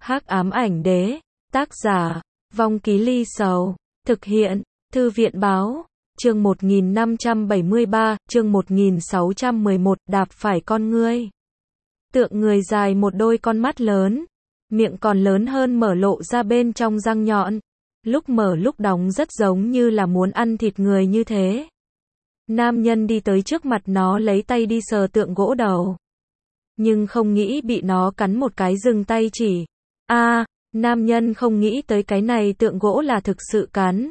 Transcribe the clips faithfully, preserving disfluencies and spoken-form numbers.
Hắc ám ảnh đế, tác giả, Vong Ký Ly Sầu, thực hiện, Thư viện báo, chương một nghìn năm trăm bảy mươi ba, chương một nghìn sáu trăm mười một, đạp phải con ngươi. Tượng người dài một đôi con mắt lớn, miệng còn lớn hơn mở lộ ra bên trong răng nhọn, lúc mở lúc đóng rất giống như là muốn ăn thịt người như thế. Nam nhân đi tới trước mặt nó lấy tay đi sờ tượng gỗ đầu. Nhưng không nghĩ bị nó cắn một cái dừng tay chỉ. a à, nam nhân không nghĩ tới cái này tượng gỗ là thực sự cắn.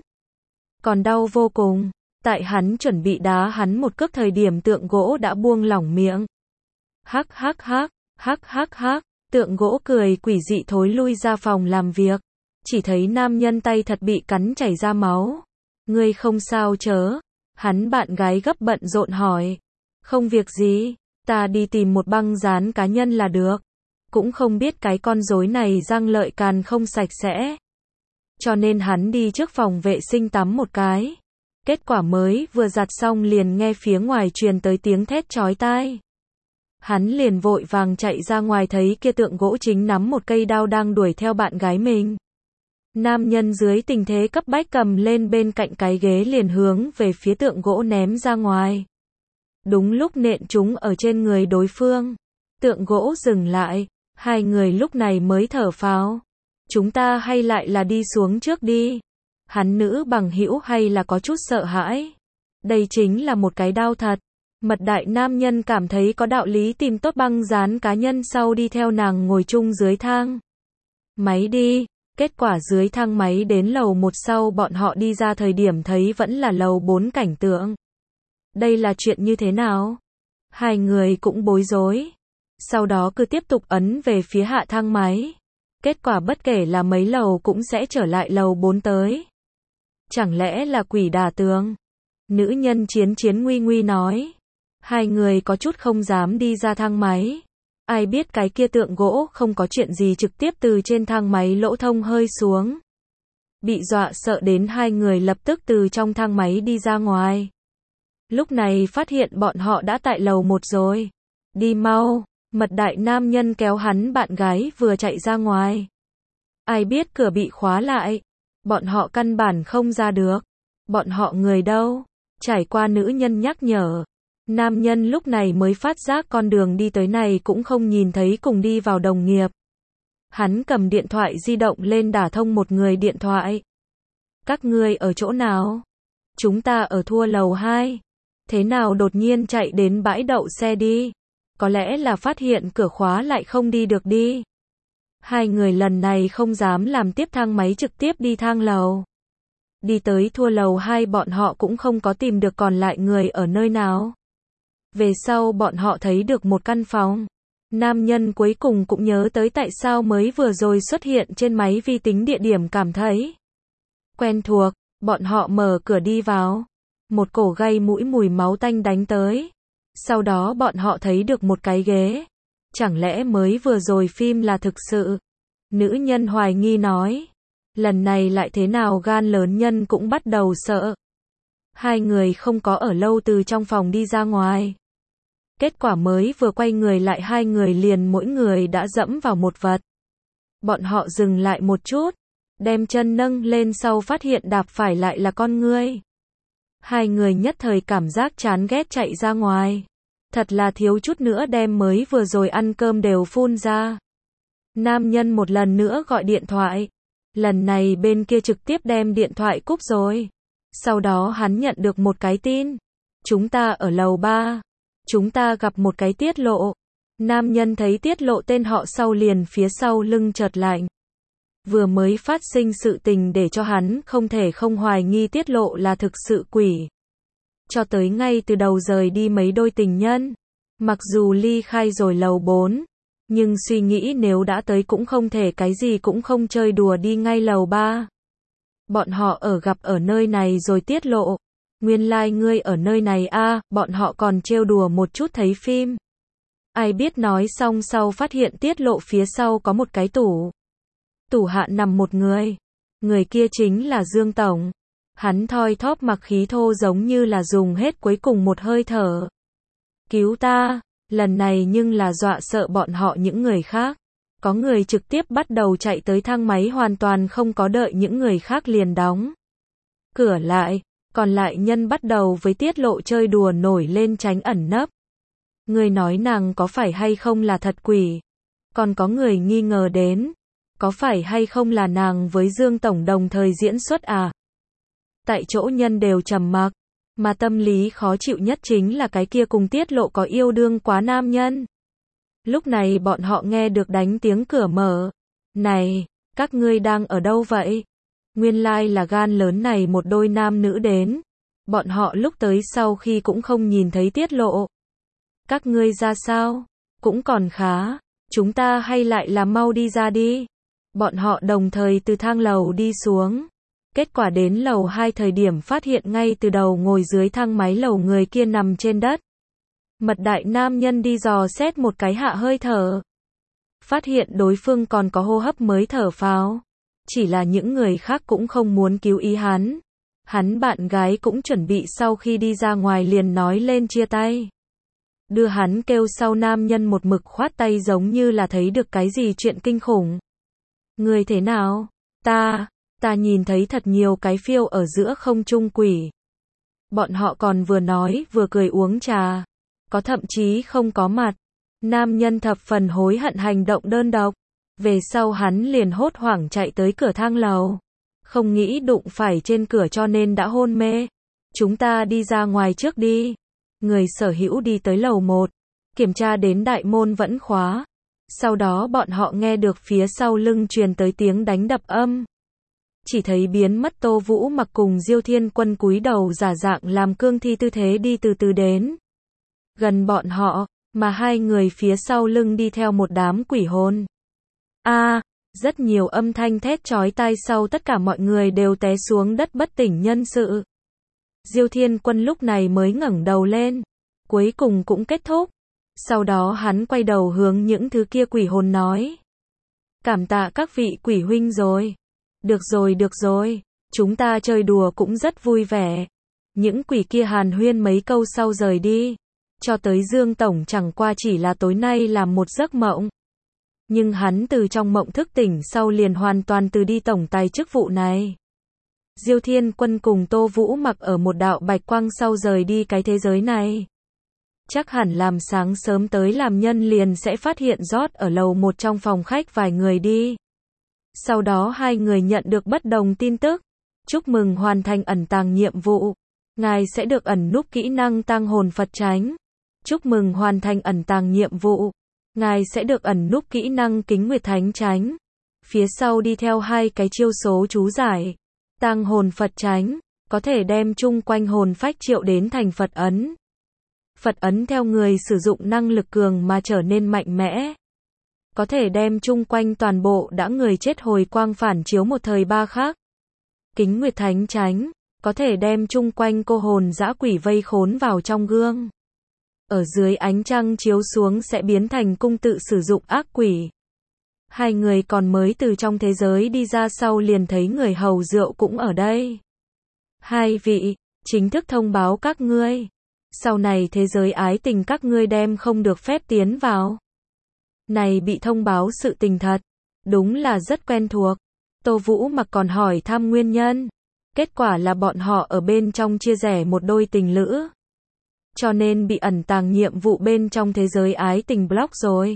Còn đau vô cùng. Tại hắn chuẩn bị đá hắn một cước thời điểm tượng gỗ đã buông lỏng miệng. Hắc hắc hắc, hắc hắc hắc, tượng gỗ cười quỷ dị thối lui ra phòng làm việc. Chỉ thấy nam nhân tay thật bị cắn chảy ra máu. Ngươi không sao chớ? Hắn bạn gái gấp bận rộn hỏi. Không việc gì, ta đi tìm một băng dán cá nhân là được. Cũng không biết cái con rối này răng lợi càn không sạch sẽ. Cho nên hắn đi trước phòng vệ sinh tắm một cái. Kết quả mới vừa giặt xong liền nghe phía ngoài truyền tới tiếng thét chói tai. Hắn liền vội vàng chạy ra ngoài thấy kia tượng gỗ chính nắm một cây đao đang đuổi theo bạn gái mình. Nam nhân dưới tình thế cấp bách cầm lên bên cạnh cái ghế liền hướng về phía tượng gỗ ném ra ngoài. Đúng lúc nện chúng ở trên người đối phương. Tượng gỗ dừng lại, hai người lúc này mới thở phào. Chúng ta hay lại là đi xuống trước đi. Hắn nữ bằng hữu hay là có chút sợ hãi. Đây chính là một cái đao thật. Mật đại nam nhân cảm thấy có đạo lý tìm tốt băng dán cá nhân sau đi theo nàng ngồi chung dưới thang máy đi. Kết quả dưới thang máy đến lầu một sau bọn họ đi ra thời điểm thấy vẫn là lầu bốn cảnh tượng. Đây là chuyện như thế nào? Hai người cũng bối rối. Sau đó cứ tiếp tục ấn về phía hạ thang máy. Kết quả bất kể là mấy lầu cũng sẽ trở lại lầu bốn tới. Chẳng lẽ là quỷ đả tường? Nữ nhân chiến chiến nguy nguy nói. Hai người có chút không dám đi ra thang máy. Ai biết cái kia tượng gỗ không có chuyện gì trực tiếp từ trên thang máy lỗ thông hơi xuống. Bị dọa sợ đến hai người lập tức từ trong thang máy đi ra ngoài. Lúc này phát hiện bọn họ đã tại lầu một rồi. Đi mau, mật đại nam nhân kéo hắn bạn gái vừa chạy ra ngoài. Ai biết cửa bị khóa lại. Bọn họ căn bản không ra được. Bọn họ người đâu? Trải qua nữ nhân nhắc nhở. Nam nhân lúc này mới phát giác con đường đi tới này cũng không nhìn thấy cùng đi vào đồng nghiệp. Hắn cầm điện thoại di động lên đả thông một người điện thoại. Các ngươi ở chỗ nào? Chúng ta ở thua lầu hai. Thế nào đột nhiên chạy đến bãi đậu xe đi? Có lẽ là phát hiện cửa khóa lại không đi được đi. Hai người lần này không dám làm tiếp thang máy trực tiếp đi thang lầu. Đi tới thua lầu hai bọn họ cũng không có tìm được còn lại người ở nơi nào. Về sau bọn họ thấy được một căn phòng. Nam nhân cuối cùng cũng nhớ tới tại sao mới vừa rồi xuất hiện trên máy vi tính địa điểm cảm thấy quen thuộc. Bọn họ mở cửa đi vào. Một cổ gây mũi mùi máu tanh đánh tới. Sau đó bọn họ thấy được một cái ghế. Chẳng lẽ mới vừa rồi phim là thực sự? Nữ nhân hoài nghi nói. Lần này lại thế nào gan lớn nhân cũng bắt đầu sợ. Hai người không có ở lâu từ trong phòng đi ra ngoài. Kết quả mới vừa quay người lại hai người liền mỗi người đã dẫm vào một vật. Bọn họ dừng lại một chút. Đem chân nâng lên sau phát hiện đạp phải lại là con ngươi. Hai người nhất thời cảm giác chán ghét chạy ra ngoài. Thật là thiếu chút nữa đem mới vừa rồi ăn cơm đều phun ra. Nam nhân một lần nữa gọi điện thoại. Lần này bên kia trực tiếp đem điện thoại cúp rồi. Sau đó hắn nhận được một cái tin. Chúng ta ở lầu ba. Chúng ta gặp một cái tiết lộ. Nam nhân thấy tiết lộ tên họ sau liền phía sau lưng chợt lạnh. Vừa mới phát sinh sự tình để cho hắn không thể không hoài nghi tiết lộ là thực sự quỷ. Cho tới ngay từ đầu rời đi mấy đôi tình nhân. Mặc dù ly khai rồi lầu bốn. Nhưng suy nghĩ nếu đã tới cũng không thể cái gì cũng không chơi đùa đi ngay lầu ba. Bọn họ ở gặp ở nơi này rồi tiết lộ. Nguyên lai like ngươi ở nơi này a à, bọn họ còn trêu đùa một chút thấy phim. Ai biết nói xong sau phát hiện tiết lộ phía sau có một cái tủ. Tủ hạ nằm một người. Người kia chính là Dương Tổng. Hắn thoi thóp mặc khí thô giống như là dùng hết cuối cùng một hơi thở. Cứu ta, lần này nhưng là dọa sợ bọn họ những người khác. Có người trực tiếp bắt đầu chạy tới thang máy hoàn toàn không có đợi những người khác liền đóng cửa lại, còn lại nhân bắt đầu với tiết lộ chơi đùa nổi lên tránh ẩn nấp. Người nói nàng có phải hay không là thật quỷ? Còn có người nghi ngờ đến, có phải hay không là nàng với Dương Tổng đồng thời diễn xuất à? Tại chỗ nhân đều trầm mặc, mà tâm lý khó chịu nhất chính là cái kia cùng tiết lộ có yêu đương quá nam nhân. Lúc này bọn họ nghe được đánh tiếng cửa mở. Này, các ngươi đang ở đâu vậy? Nguyên lai là gan lớn này một đôi nam nữ đến. Bọn họ lúc tới sau khi cũng không nhìn thấy tiết lộ. Các ngươi ra sao? Cũng còn khá. Chúng ta hay lại là mau đi ra đi. Bọn họ đồng thời từ thang lầu đi xuống. Kết quả đến lầu hai thời điểm phát hiện ngay từ đầu ngồi dưới thang máy lầu người kia nằm trên đất. Mật đại nam nhân đi dò xét một cái hạ hơi thở. Phát hiện đối phương còn có hô hấp mới thở phào. Chỉ là những người khác cũng không muốn cứu ý hắn. Hắn bạn gái cũng chuẩn bị sau khi đi ra ngoài liền nói lên chia tay. Đưa hắn kêu sau nam nhân một mực khoát tay giống như là thấy được cái gì chuyện kinh khủng. Người thế nào? Ta, ta nhìn thấy thật nhiều cái phiêu ở giữa không trung quỷ. Bọn họ còn vừa nói vừa cười uống trà. Có thậm chí không có mặt. Nam nhân thập phần hối hận hành động đơn độc. Về sau hắn liền hốt hoảng chạy tới cửa thang lầu. Không nghĩ đụng phải trên cửa cho nên đã hôn mê. Chúng ta đi ra ngoài trước đi. Người sở hữu đi tới lầu một. Kiểm tra đến đại môn vẫn khóa. Sau đó bọn họ nghe được phía sau lưng truyền tới tiếng đánh đập âm. Chỉ thấy biến mất Tô Vũ Mặc cùng Diêu Thiên Quân cúi đầu giả dạng làm cương thi tư thế đi từ từ đến gần bọn họ, mà hai người phía sau lưng đi theo một đám quỷ hồn. A, à, rất nhiều âm thanh thét chói tai sau tất cả mọi người đều té xuống đất bất tỉnh nhân sự. Diêu Thiên Quân lúc này mới ngẩng đầu lên, cuối cùng cũng kết thúc. Sau đó hắn quay đầu hướng những thứ kia quỷ hồn nói: "Cảm tạ các vị quỷ huynh rồi. Được rồi, được rồi, chúng ta chơi đùa cũng rất vui vẻ." Những quỷ kia hàn huyên mấy câu sau rời đi. Cho tới Dương Tổng chẳng qua chỉ là tối nay làm một giấc mộng. Nhưng hắn từ trong mộng thức tỉnh sau liền hoàn toàn từ đi tổng tài chức vụ này. Diêu Thiên Quân cùng Tô Vũ Mặc ở một đạo bạch quang sau rời đi cái thế giới này. Chắc hẳn làm sáng sớm tới làm nhân liền sẽ phát hiện rót ở lầu một trong phòng khách vài người đi. Sau đó hai người nhận được bất đồng tin tức. Chúc mừng hoàn thành ẩn tàng nhiệm vụ. Ngài sẽ được ẩn núp kỹ năng tang hồn Phật tránh. Chúc mừng hoàn thành ẩn tàng nhiệm vụ. Ngài sẽ được ẩn núp kỹ năng kính nguyệt thánh tránh. Phía sau đi theo hai cái chiêu số chú giải. Tang hồn Phật tránh, có thể đem chung quanh hồn phách triệu đến thành Phật ấn. Phật ấn theo người sử dụng năng lực cường mà trở nên mạnh mẽ. Có thể đem chung quanh toàn bộ đã người chết hồi quang phản chiếu một thời ba khác. Kính nguyệt thánh tránh, có thể đem chung quanh cô hồn dã quỷ vây khốn vào trong gương. Ở dưới ánh trăng chiếu xuống sẽ biến thành cung tự sử dụng ác quỷ. Hai người còn mới từ trong thế giới đi ra sau liền thấy người hầu rượu cũng ở đây. Hai vị, chính thức thông báo các ngươi. Sau này thế giới ái tình các ngươi đem không được phép tiến vào. Này bị thông báo sự tình thật. Đúng là rất quen thuộc. Tô Vũ Mặc còn hỏi thăm nguyên nhân. Kết quả là bọn họ ở bên trong chia rẽ một đôi tình lữ. Cho nên bị ẩn tàng nhiệm vụ bên trong thế giới ái tình block rồi.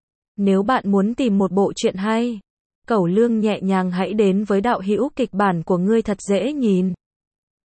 Nếu bạn muốn tìm một bộ truyện hay, cẩu lương nhẹ nhàng hãy đến với đạo hữu kịch bản của ngươi thật dễ nhìn.